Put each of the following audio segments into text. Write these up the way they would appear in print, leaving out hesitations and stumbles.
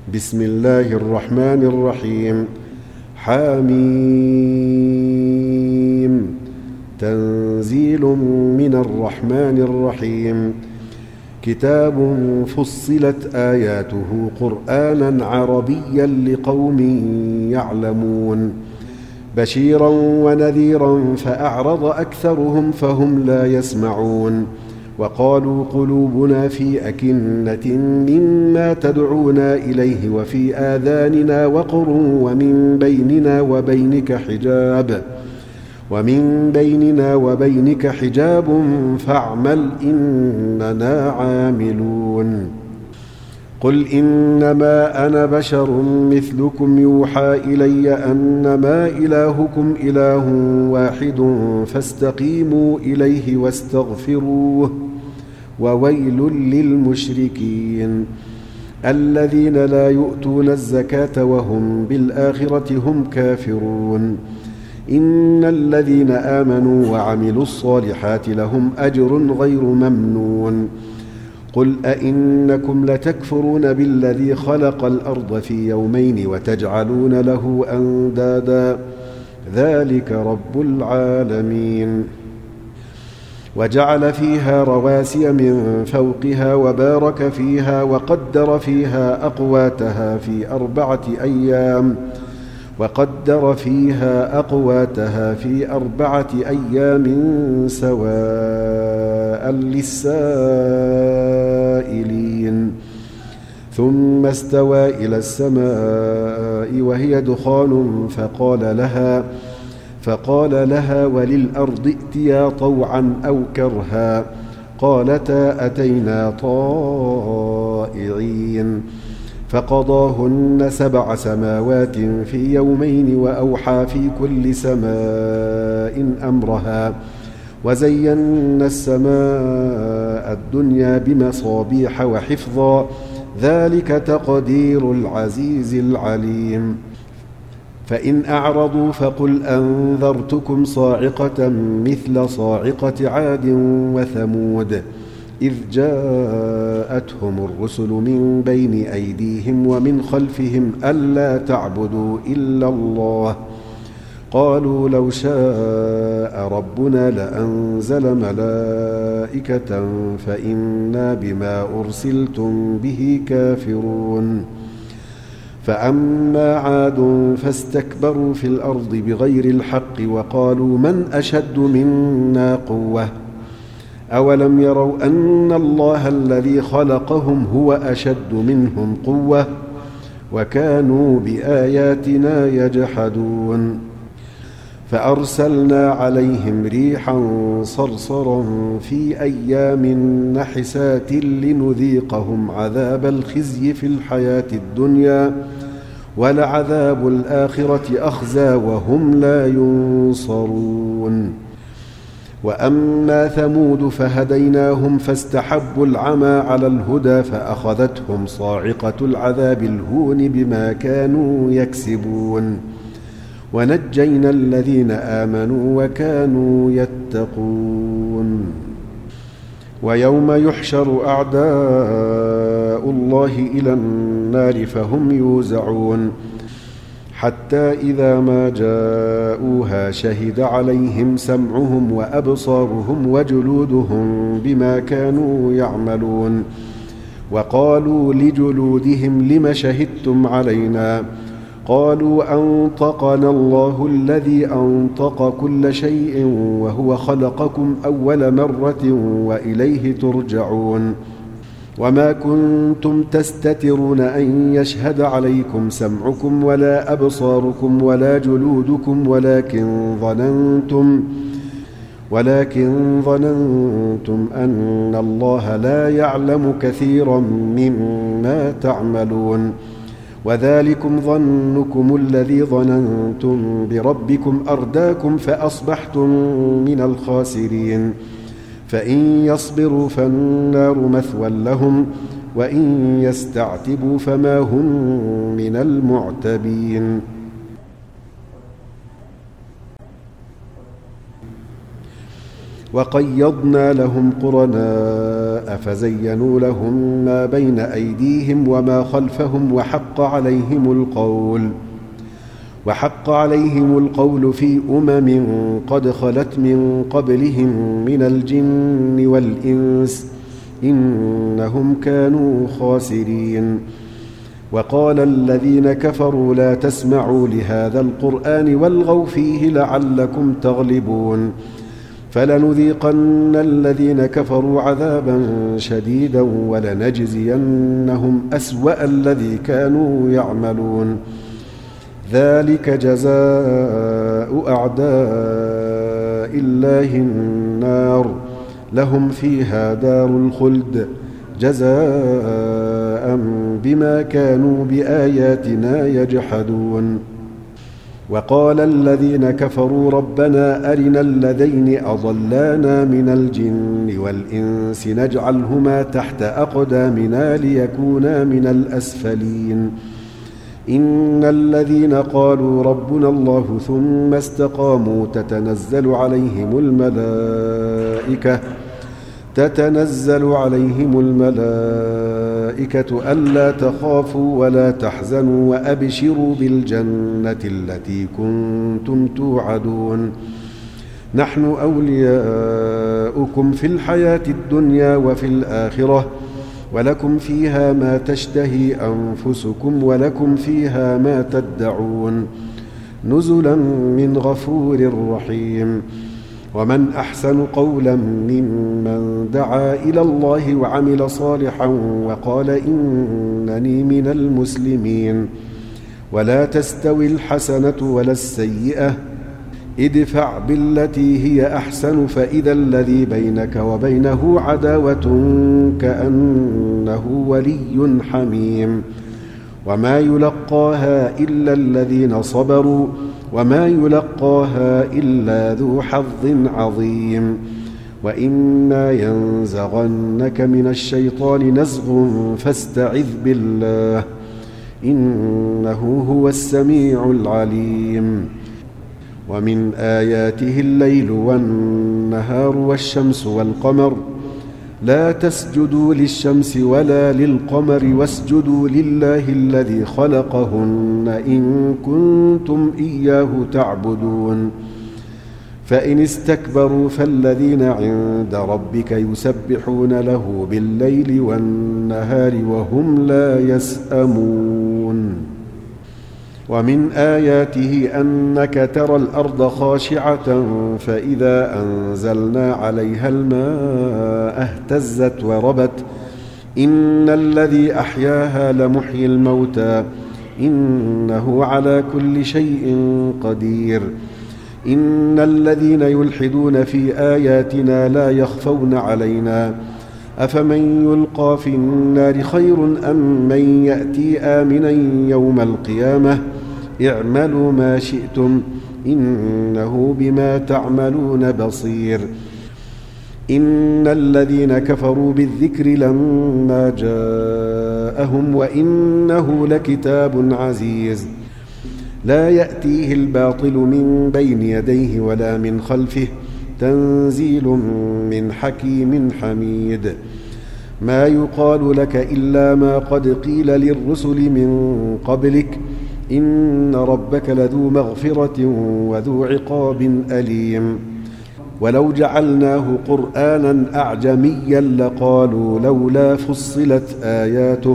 بسم الله الرحمن الرحيم. حميم. تنزيل من الرحمن الرحيم. كتاب فصلت آياته قرآنا عربيا لقوم يعلمون بشيرا ونذيرا فأعرض أكثرهم فهم لا يسمعون وقالوا قلوبنا في أكنة مما تدعونا إليه وفي آذاننا وقر ومن بيننا وبينك حجاب فاعمل إننا عاملون. قل إنما أنا بشر مثلكم يوحى إلي أنما إلهكم إله واحد فاستقيموا إليه واستغفروه وويل للمشركين الذين لا يؤتون الزكاة وهم بالآخرة هم كافرون. إن الذين آمنوا وعملوا الصالحات لهم أجر غير ممنون. قل أئنكم لتكفرون بالذي خلق الأرض في يومين وتجعلون له أندادا ذلك رب العالمين. وجعل فيها رواسي من فوقها وبارك فيها وقدر فيها أقواتها في أربعة أيام سواء للسائلين. ثم استوى إلى السماء وهي دخان فقال لها وللأرض ائتيا طوعا أو كرها قالتا أتينا طائعين. فقضاهن 7 سماوات في يومين وأوحى في كل سماء أمرها وزينا السماء الدنيا بمصابيح وحفظا ذلك تقدير العزيز العليم. فإن أعرضوا فقل أنذرتكم صاعقة مثل صاعقة عاد وثمود إذ جاءتهم الرسل من بين أيديهم ومن خلفهم ألا تعبدوا إلا الله قالوا لو شاء ربنا لأنزل ملائكة فإنا بما أرسلتم به كافرون. فأما عاد فاستكبروا في الأرض بغير الحق وقالوا من أشد منا قوة أولم يروا أن الله الذي خلقهم هو أشد منهم قوة وكانوا بآياتنا يجحدون. فأرسلنا عليهم ريحا صرصرا في أيام نحسات لنذيقهم عذاب الخزي في الحياة الدنيا ولعذاب الآخرة أخزى وهم لا ينصرون. وأما ثمود فهديناهم فاستحبوا العمى على الهدى فأخذتهم صاعقة العذاب الهون بما كانوا يكسبون ونجينا الذين آمنوا وكانوا يتقون. ويوم يحشر أعداء الله إلى النار فهم يوزعون حتى إذا ما جاءوها شهد عليهم سمعهم وأبصارهم وجلودهم بما كانوا يعملون وقالوا لجلودهم لم شهدتم علينا قالوا أنطقنا الله الذي أنطق كل شيء وهو خلقكم أول مرة وإليه ترجعون. وما كنتم تستترون أن يشهد عليكم سمعكم ولا أبصاركم ولا جلودكم ولكن ظننتم أن الله لا يعلم كثيرا مما تعملون. وذلكم ظنكم الذي ظننتم بربكم أرداكم فأصبحتم من الخاسرين. فإن يصبروا فالنار مثوى لهم وإن يستعتبوا فما هم من المعتبين. وقيضنا لهم قرناء فزينوا لهم ما بين أيديهم وما خلفهم وحق عليهم القول في قد خلت من قبلهم من الجن والإنس إنهم كانوا خاسرين. وقال الذين كفروا لا تسمعوا لهذا القرآن والغوا فيه لعلكم تغلبون فلنذيقن الذين كفروا عذابا شديدا ولنجزينهم أسوأ الذي كانوا يعملون ذلك جزاء أعداء الله النار لهم فيها دار الخلد جزاء بما كانوا بآياتنا يجحدون. وقال الذين كفروا ربنا أرنا الذين أضلانا من الجن والإنس نجعلهما تحت أقدامنا ليكونا من الأسفلين إن الذين قالوا ربنا الله ثم استقاموا تتنزل عليهم الملائكة ألا تخافوا ولا تحزنوا وأبشروا بالجنة التي كنتم توعدون نحن أولياؤكم في الحياة الدنيا وفي الآخرة ولكم فيها ما تشتهي أنفسكم ولكم فيها ما تدعون نزلا من غفور رحيم. ومن أحسن قولا ممن دعا إلى الله وعمل صالحا وقال إنني من المسلمين. ولا تستوي الحسنة ولا السيئة ادفع بالتي هي أحسن فإذا الذي بينك وبينه عداوة كأنه ولي حميم وما يلقاها إلا الذين صبروا وما يلقاها إلا ذو حظ عظيم. وإما ينزغنك من الشيطان نزغ فاستعذ بالله إنه هو السميع العليم. ومن آياته الليل والنهار والشمس والقمر لا تسجدوا للشمس ولا للقمر واسجدوا لله الذي خلقهن إن كنتم إياه تعبدون. فإن استكبروا فالذين عند ربك يسبحون له بالليل والنهار وهم لا يسأمون. ومن آياته أنك ترى الأرض خاشعة فإذا أنزلنا عليها الماء اهتزت وربت إن الذي أحياها لمحيي الموتى إنه على كل شيء قدير. إن الذين يلحدون في آياتنا لا يخفون علينا أفمن يلقى في النار خير أم من يأتي آمنا يوم القيامة اعملوا ما شئتم إنه بما تعملون بصير. إن الذين كفروا بالذكر لما جاءهم وإنه لكتاب عزيز لا يأتيه الباطل من بين يديه ولا من خلفه تنزيل من حكيم حميد. ما يقال لك إلا ما قد قيل للرسل من قبلك إن ربك لذو مغفرة وذو عقاب أليم. ولو جعلناه قرآنا أعجميا لقالوا لولا فصلت آياته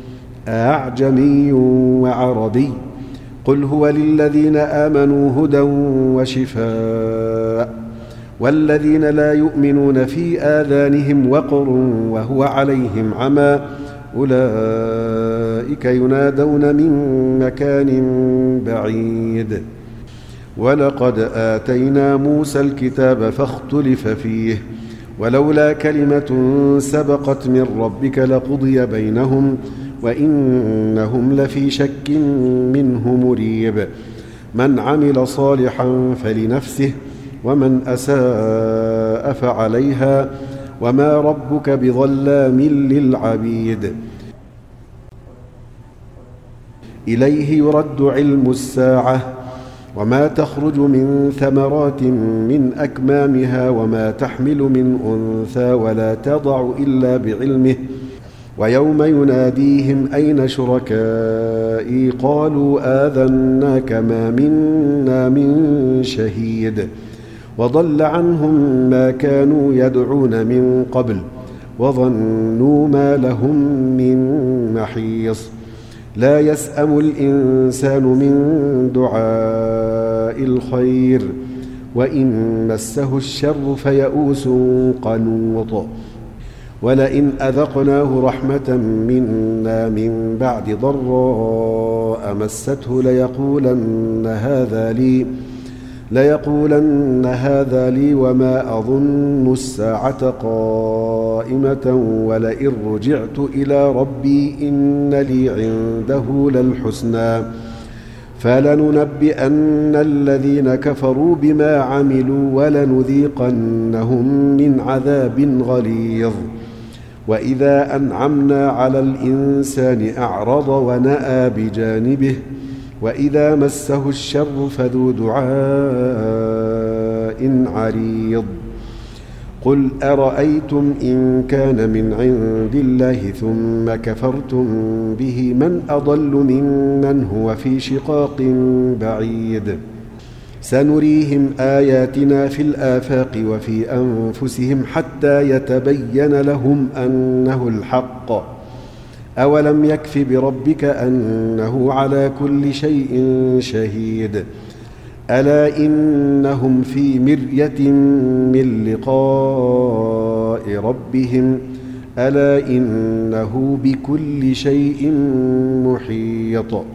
أعجمي وعربي قل هو للذين آمنوا هدى وشفاء والذين لا يؤمنون في آذانهم وقر وهو عليهم عمى أولئك ينادون من مكان بعيد. ولقد آتينا موسى الكتاب فاختلف فيه ولولا كلمة سبقت من ربك لقضي بينهم وإنهم لفي شك منه مريب. من عمل صالحا فلنفسه ومن أساء فعليها وما ربك بظلام للعبيد. إليه يرد علم الساعة وما تخرج من ثمرات من أكمامها وما تحمل من أنثى ولا تضع إلا بعلمه ويوم يناديهم أين شركائي قالوا آذناك ما منا من شهيد وضل عنهم ما كانوا يدعون من قبل وظنوا ما لهم من محيص لا يسأم الإنسان من دعاء الخير وإن مسه الشر فيئوس قنوط ولئن أذقناه رحمة منا من بعد ضراء مسته ليقولن هذا لي وما أظن الساعة قائمة ولئن رجعت إلى ربي إن لي عنده للحسنى فلننبئن الذين كفروا بما عملوا ولنذيقنهم من عذاب غليظ وإذا أنعمنا على الإنسان أعرض ونأى بجانبه وإذا مسه الشر فذو دعاء عريض قل أرأيتم إن كان من عند الله ثم كفرتم به من أضل ممن هو في شقاق بعيد سنريهم آياتنا في الآفاق وفي أنفسهم حتى يتبين لهم أنه الحق أولم يكف بربك أنه على كل شيء شهيد ألا إنهم في مرية من لقاء ربهم ألا إنه بكل شيء محيط